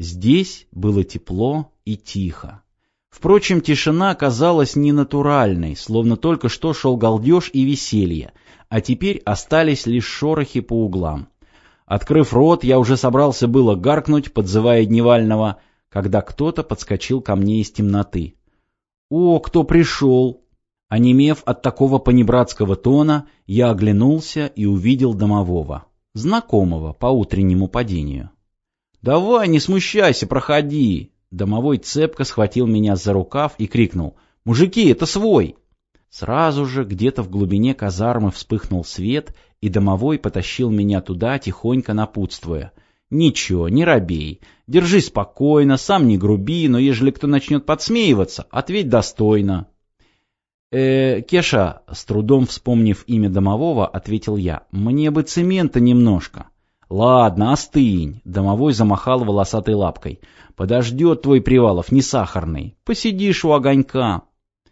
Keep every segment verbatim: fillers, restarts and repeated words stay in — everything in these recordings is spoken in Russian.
Здесь было тепло и тихо. Впрочем, тишина казалась ненатуральной, словно только что шел галдеж и веселье, а теперь остались лишь шорохи по углам. Открыв рот, я уже собрался было гаркнуть, подзывая Дневального, когда кто-то подскочил ко мне из темноты. «О, кто пришел!» Онемев от такого понебратского тона, я оглянулся и увидел домового, знакомого по утреннему падению. «Давай, не смущайся, проходи!» Домовой цепко схватил меня за рукав и крикнул: «Мужики, это свой!» Сразу же где-то в глубине казармы вспыхнул свет, и домовой потащил меня туда, тихонько напутствуя: «Ничего, не робей, держись спокойно, сам не груби, но ежели кто начнет подсмеиваться, ответь достойно». «Э, Кеша», с трудом вспомнив имя домового, ответил я, — «мне бы цемента немножко». «Ладно, остынь», — домовой замахал волосатой лапкой. «Подождет твой Привалов, не сахарный. Посидишь у огонька».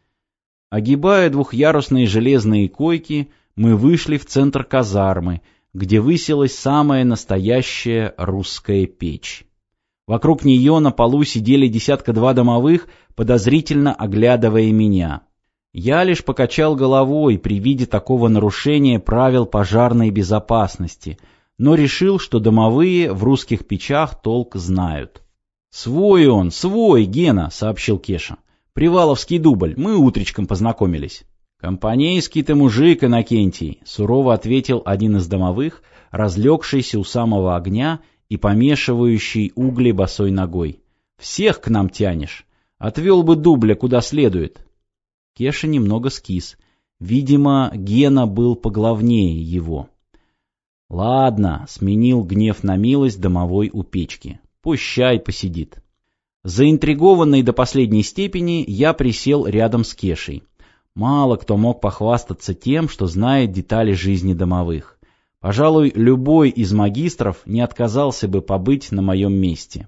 Огибая двухъярусные железные койки, мы вышли в центр казармы, где высилась самая настоящая русская печь. Вокруг нее на полу сидели десятка-два домовых, подозрительно оглядывая меня. Я лишь покачал головой при виде такого нарушения правил пожарной безопасности, но решил, что домовые в русских печах толк знают. «Свой он, свой, Гена», — сообщил Кеша. «Приваловский дубль, мы утречком познакомились». «Компанейский ты мужик, Иннокентий», — сурово ответил один из домовых, разлегшийся у самого огня и помешивающий угли босой ногой. «Всех к нам тянешь. Отвел бы дубля куда следует». Кеша немного скис. Видимо, Гена был поглавнее его. «Ладно», — сменил гнев на милость домовой у печки. «Пущай посидит». Заинтригованный до последней степени, я присел рядом с Кешей. Мало кто мог похвастаться тем, что знает детали жизни домовых. Пожалуй, любой из магистров не отказался бы побыть на моем месте.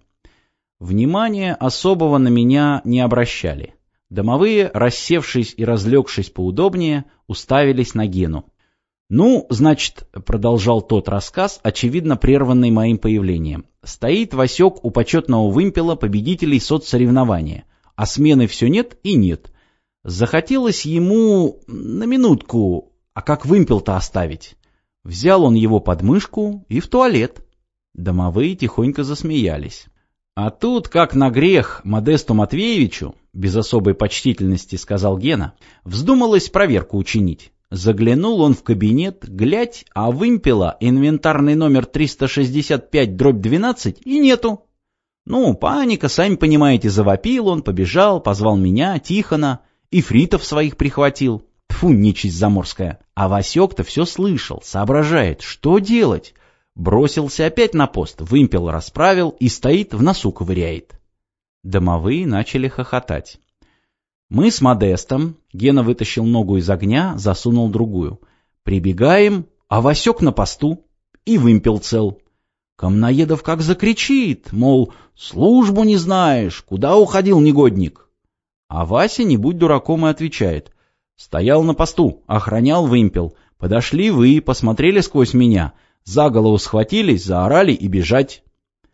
Внимания особого на меня не обращали. Домовые, рассевшись и разлегшись поудобнее, уставились на Гену. «Ну, значит, — продолжал тот рассказ, очевидно прерванный моим появлением, — стоит Васек у почетного вымпела победителей соцсоревнования, а смены все нет и нет. Захотелось ему на минутку, а как вымпел-то оставить? Взял он его под мышку и в туалет». Домовые тихонько засмеялись. «А тут, как на грех, Модесту Матвеевичу, — без особой почтительности сказал Гена, — вздумалось проверку учинить. Заглянул он в кабинет, глядь, а вымпела инвентарный номер триста шестьдесят пять дробь двенадцать и нету. Ну, паника, сами понимаете, завопил он, побежал, позвал меня, Тихона, ифритов своих прихватил. Тьфу, нечисть заморская. А Васек-то все слышал, соображает, что делать. Бросился опять на пост, вымпел расправил и стоит, в носу ковыряет». Домовые начали хохотать. Мы с Модестом, Гена вытащил ногу из огня, засунул другую. Прибегаем, а Васек на посту, и вымпел цел. Комноедов как закричит, мол, службу не знаешь, куда уходил негодник. А Вася, не будь дураком, и отвечает: стоял на посту, охранял вымпел, подошли вы, посмотрели сквозь меня, за голову схватились, заорали и бежать.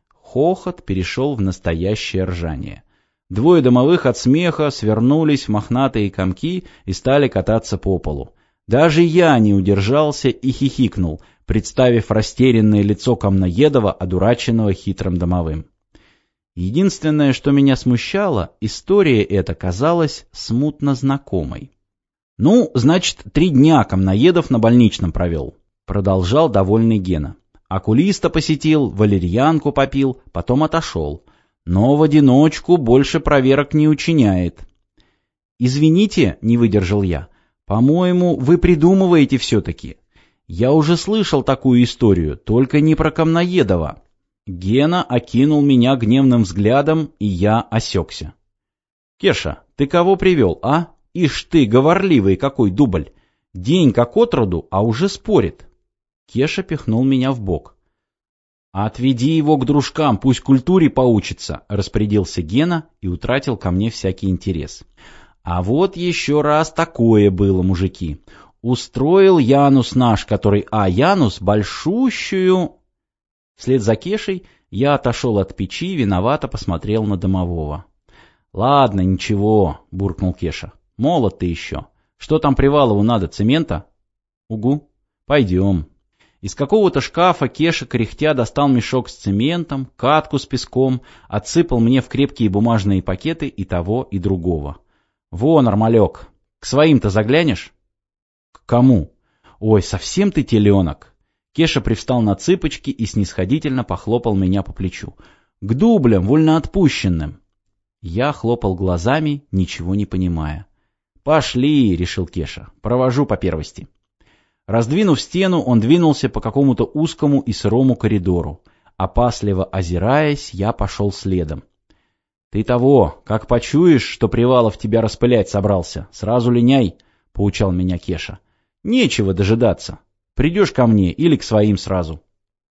Хохот перешел в настоящее ржание. Двое домовых от смеха свернулись в мохнатые комки и стали кататься по полу. Даже я не удержался и хихикнул, представив растерянное лицо Комноедова, одураченного хитрым домовым. Единственное, что меня смущало, история эта казалась смутно знакомой. «Ну, значит, три дня Комноедов на больничном провел», — продолжал довольный Гена. «Окулиста посетил, валерьянку попил, потом отошел. Но в одиночку больше проверок не учиняет». «Извините», — не выдержал я, — «по-моему, вы придумываете все-таки. Я уже слышал такую историю, только не про Комноедова». Гена окинул меня гневным взглядом, и я осекся. «Кеша, ты кого привел, а? Ишь ты, говорливый какой дубль! День как отроду, а уже спорит». Кеша пихнул меня в бок. «Отведи его к дружкам, пусть культуре поучится», — распорядился Гена и утратил ко мне всякий интерес. «А вот еще раз такое было, мужики. Устроил Янус наш, который, а Янус большущую...» Вслед за Кешей Я отошел от печи, виновато посмотрел на домового. «Ладно, ничего», — буркнул Кеша. «Молод ты еще. Что там Привалову надо, цемента?» «Угу. Пойдем». Из какого-то шкафа Кеша кряхтя достал мешок с цементом, катку с песком, отсыпал мне в крепкие бумажные пакеты и того, и другого. «Во, нормалек, к своим-то заглянешь?» «К кому?» «Ой, совсем ты теленок». Кеша привстал на цыпочки и снисходительно похлопал меня по плечу. «К дублям, вольноотпущенным». Я хлопал глазами, ничего не понимая. «Пошли», — решил Кеша, — «провожу по первости». Раздвинув стену, он двинулся по какому-то узкому и сырому коридору. Опасливо озираясь, я пошел следом. «Ты того, как почуешь, что Привалов тебя распылять собрался, сразу линяй», — поучал меня Кеша. «Нечего дожидаться. Придешь ко мне или к своим сразу».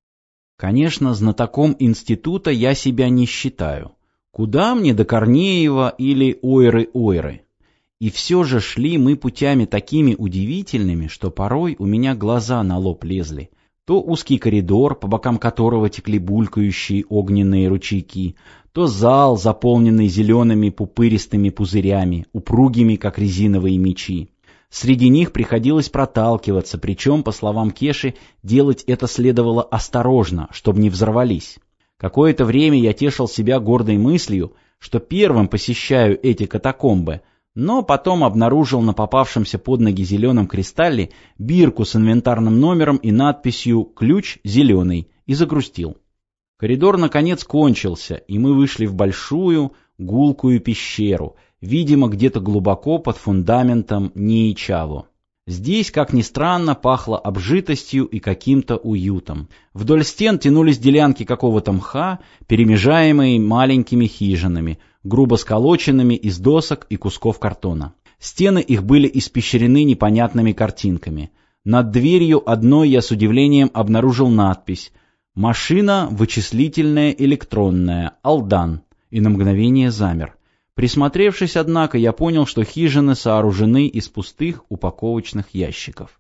Конечно, знатоком института я себя не считаю. Куда мне до Корнеева или Ойры-Ойры? И все же шли мы путями такими удивительными, что порой у меня глаза на лоб лезли. То узкий коридор, по бокам которого текли булькающие огненные ручейки, то зал, заполненный зелеными пупыристыми пузырями, упругими, как резиновые мечи. Среди них приходилось проталкиваться, причем, по словам Кеши, делать это следовало осторожно, чтобы не взорвались. Какое-то время я тешил себя гордой мыслью, что первым посещаю эти катакомбы, но потом обнаружил на попавшемся под ноги зеленом кристалле бирку с инвентарным номером и надписью «Ключ зеленый» и загрустил. Коридор наконец кончился, и мы вышли в большую, гулкую пещеру, видимо, где-то глубоко под фундаментом Ниичаво. Здесь, как ни странно, пахло обжитостью и каким-то уютом. Вдоль стен тянулись делянки какого-то мха, перемежаемые маленькими хижинами, грубо сколоченными из досок и кусков картона. Стены их были испещрены непонятными картинками. Над дверью одной я с удивлением обнаружил надпись «Машина вычислительная электронная, Алдан», и на мгновение замер. Присмотревшись, однако, я понял, что хижины сооружены из пустых упаковочных ящиков.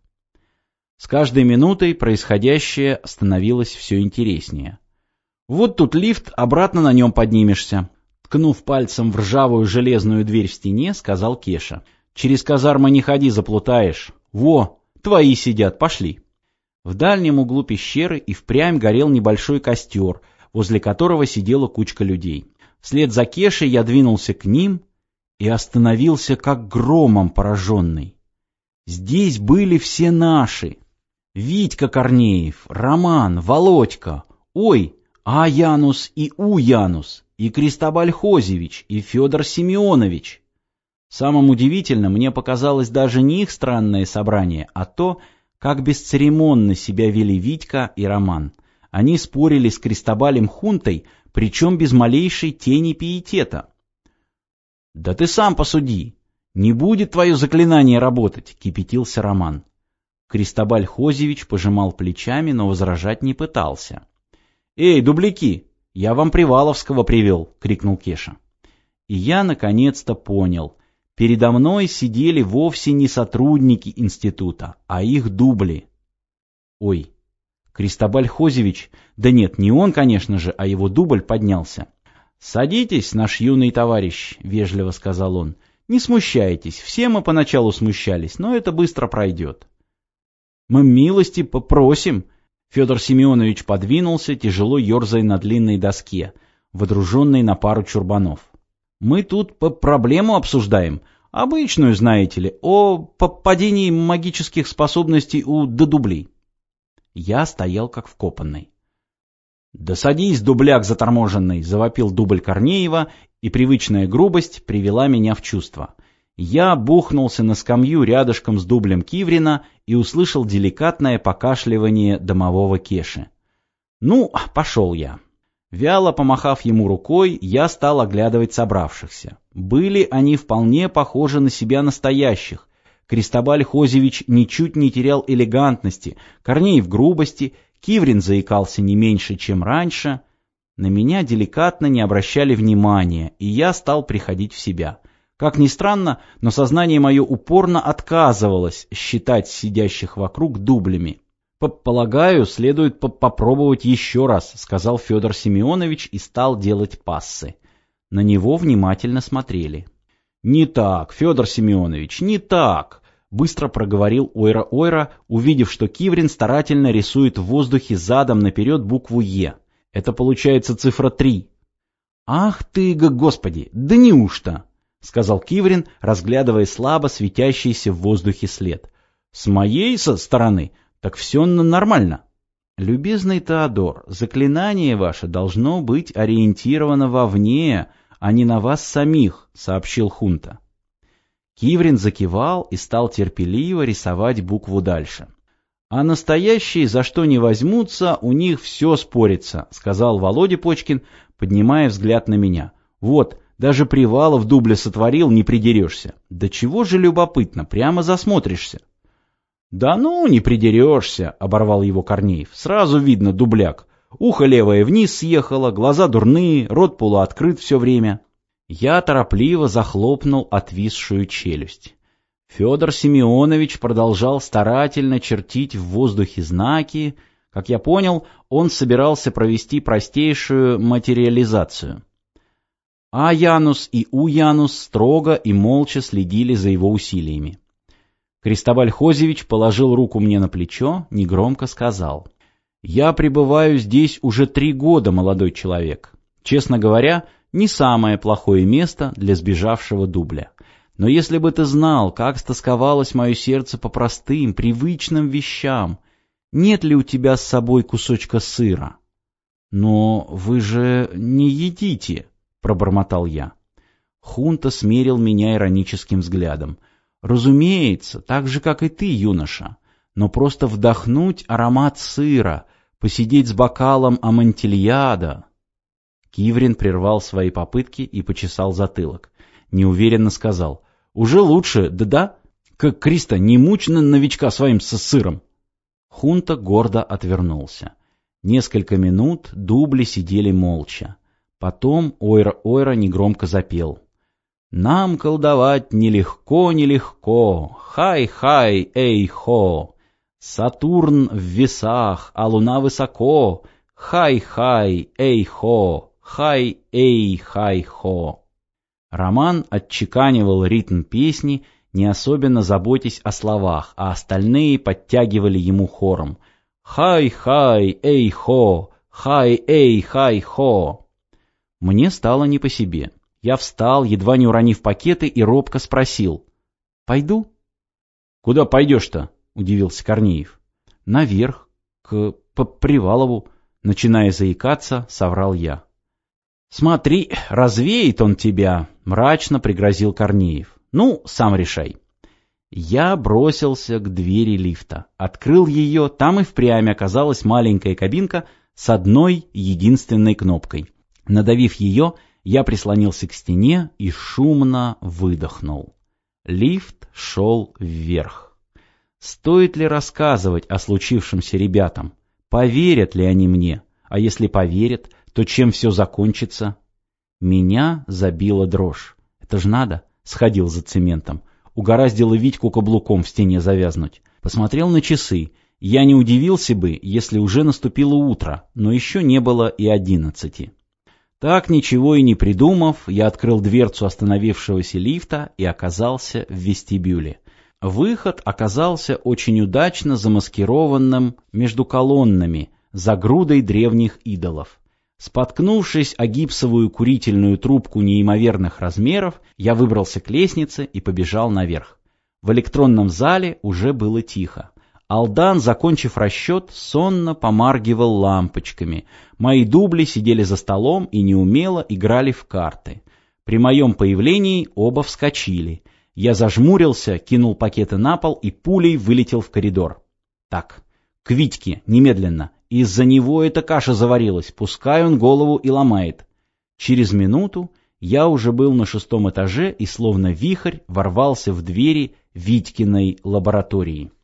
С каждой минутой происходящее становилось все интереснее. «Вот тут лифт, обратно на нем поднимешься», — ткнув пальцем в ржавую железную дверь в стене, сказал Кеша. «Через казармы не ходи, заплутаешь. Во, твои сидят, пошли». В дальнем углу пещеры и впрямь горел небольшой костер, возле которого сидела кучка людей. Вслед за Кешей я двинулся к ним и остановился как громом пораженный. Здесь были все наши. Витька Корнеев, Роман, Володька, ой, А. Янус и У. Янус, и Кристобаль Хозевич, и Федор Семенович. Самым удивительным мне показалось даже не их странное собрание, а то, как бесцеремонно себя вели Витька и Роман. Они спорили с Кристобалем Хунтой, причем без малейшей тени пиетета. «Да ты сам посуди! Не будет твое заклинание работать!» — кипятился Роман. Кристобаль Хозевич пожимал плечами, но возражать не пытался. «Эй, дубляки, я вам Приваловского привел!» — крикнул Кеша. И я наконец-то понял. Передо мной сидели вовсе не сотрудники института, а их дубли. Ой, Кристобаль Хозевич, да нет, не он, конечно же, а его дубль поднялся. «Садитесь, наш юный товарищ», — вежливо сказал он. «Не смущайтесь, все мы поначалу смущались, но это быстро пройдет». «Мы милости попросим». Федор Семенович подвинулся, тяжело ерзая на длинной доске, водруженной на пару чурбанов. «Мы тут по проблему обсуждаем, обычную, знаете ли, о падении магических способностей у додублей». Я стоял как вкопанный. «Да садись, дубляк заторможенный!» — завопил дубль Корнеева, и привычная грубость привела меня в чувство. Я бухнулся на скамью рядышком с дублем Киврина и услышал деликатное покашливание домового Кеши. «Ну, пошел я». Вяло помахав ему рукой, я стал оглядывать собравшихся. Были они вполне похожи на себя настоящих. Кристобаль Хозевич ничуть не терял элегантности, Корнеев грубости, Киврин заикался не меньше, чем раньше. На меня деликатно не обращали внимания, и я стал приходить в себя. Как ни странно, но сознание мое упорно отказывалось считать сидящих вокруг дублями. «Полагаю, следует попробовать еще раз», — сказал Федор Семенович и стал делать пассы. На него внимательно смотрели. «Не так, Федор Семенович, не так», — быстро проговорил Ойра-Ойра, увидев, что Киврин старательно рисует в воздухе задом наперед букву «Е». «Это получается цифра три». «Ах ты, господи, да неужто?» — сказал Киврин, разглядывая слабо светящийся в воздухе след. «С моей со стороны так все нормально». «Любезный Теодор, заклинание ваше должно быть ориентировано вовне, а не на вас самих», — сообщил Хунта. Киврин закивал и стал терпеливо рисовать букву дальше. «А настоящие за что не возьмутся, у них все спорится», — сказал Володя Почкин, поднимая взгляд на меня. «Вот, даже Привалов дубля сотворил, не придерешься. Да чего же любопытно, прямо засмотришься». «Да ну, не придерешься», — оборвал его Корнеев. «Сразу видно дубляк. Ухо левое вниз съехало, глаза дурные, рот полуоткрыт все время». Я торопливо захлопнул отвисшую челюсть. Федор Семенович продолжал старательно чертить в воздухе знаки. Как я понял, он собирался провести простейшую материализацию. А Янус и У Янус строго и молча следили за его усилиями. Кристобаль Хозевич положил руку мне на плечо, негромко сказал: «Я пребываю здесь уже три года, молодой человек. Честно говоря, не самое плохое место для сбежавшего дубля. Но если бы ты знал, как стосковалось мое сердце по простым, привычным вещам, нет ли у тебя с собой кусочка сыра?» «Но вы же не едите», — пробормотал я. Хунта смерил меня ироническим взглядом. «Разумеется, так же, как и ты, юноша, но просто вдохнуть аромат сыра, посидеть с бокалом амантильяда». Киврин прервал свои попытки и почесал затылок. Неуверенно сказал: «Уже лучше, да-да? Как Криста, не мучь новичка своим со сыром». Хунта гордо отвернулся. Несколько минут дубли сидели молча. Потом Ойра-Ойра негромко запел: «Нам колдовать нелегко-нелегко, хай-хай, эй-хо! Сатурн в весах, а луна высоко, хай-хай, эй-хо, хай-эй-хай-хо!» Роман отчеканивал ритм песни, не особенно заботясь о словах, а остальные подтягивали ему хором: «Хай-хай, эй-хо, хай-эй-хай-хо!» Мне стало не по себе. Я встал, едва не уронив пакеты, и робко спросил: «Пойду?» «Куда пойдешь-то?» — удивился Корнеев. «Наверх, к Привалову», — начиная заикаться, соврал я. «Смотри, развеет он тебя», — мрачно пригрозил Корнеев. «Ну, сам решай». Я бросился к двери лифта, открыл ее, там и впрямь оказалась маленькая кабинка с одной единственной кнопкой. Надавив ее, я прислонился к стене и шумно выдохнул. Лифт шел вверх. Стоит ли рассказывать о случившемся ребятам? Поверят ли они мне? А если поверят, то чем все закончится? Меня забила дрожь. Это ж надо, сходил за цементом. Угораздило Витьку каблуком в стене завязнуть. Посмотрел на часы. Я не удивился бы, если уже наступило утро, но еще не было и одиннадцати. Так, ничего и не придумав, я открыл дверцу остановившегося лифта и оказался в вестибюле. Выход оказался очень удачно замаскированным между колоннами, за грудой древних идолов. Споткнувшись о гипсовую курительную трубку неимоверных размеров, я выбрался к лестнице и побежал наверх. В электронном зале уже было тихо. Алдан, закончив расчет, сонно помаргивал лампочками. Мои дубли сидели за столом и неумело играли в карты. При моем появлении оба вскочили. Я зажмурился, кинул пакеты на пол и пулей вылетел в коридор. Так, к Витьке, немедленно. Из-за него эта каша заварилась, пускай он голову и ломает. Через минуту я уже был на шестом этаже и словно вихрь ворвался в двери Витькиной лаборатории.